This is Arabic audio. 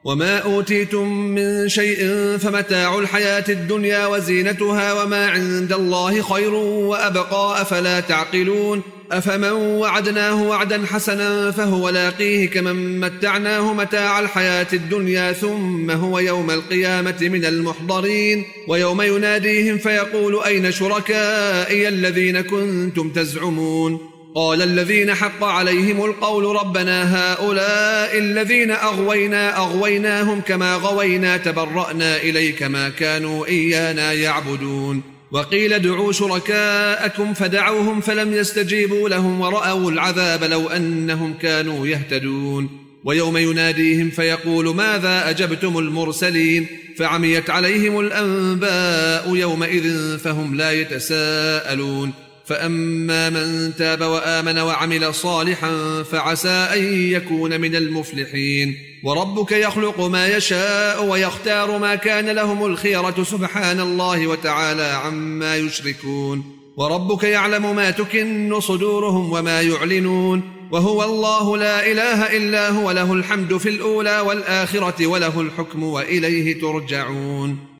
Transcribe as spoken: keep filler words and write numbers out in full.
وما أوتيتم من شيء فمتاع الحياة الدنيا وزينتها وما عند الله خير وأبقى أفلا تعقلون أفمن وعدناه وعدا حسنا فهو لاقيه كمن متعناه متاع الحياة الدنيا ثم هو يوم القيامة من المحضرين ويوم يناديهم فيقول أين شركائي الذين كنتم تزعمون قال الذين حق عليهم القول ربنا هؤلاء الذين أغوينا أغويناهم كما غوينا تبرأنا إليك ما كانوا إيانا يعبدون وقيل ادعوا شركاءكم فدعوهم فلم يستجيبوا لهم ورأوا العذاب لو أنهم كانوا يهتدون ويوم يناديهم فيقول ماذا أجبتم المرسلين فعميت عليهم الأنباء يومئذ فهم لا يتساءلون فأما من تاب وآمن وعمل صالحا فعسى أن يكون من المفلحين وربك يخلق ما يشاء ويختار ما كان لهم الخيرة سبحان الله وتعالى عما يشركون وربك يعلم ما تكن صدورهم وما يعلنون وهو الله لا إله إلا هو له الحمد في الأولى والآخرة وله الحكم وإليه ترجعون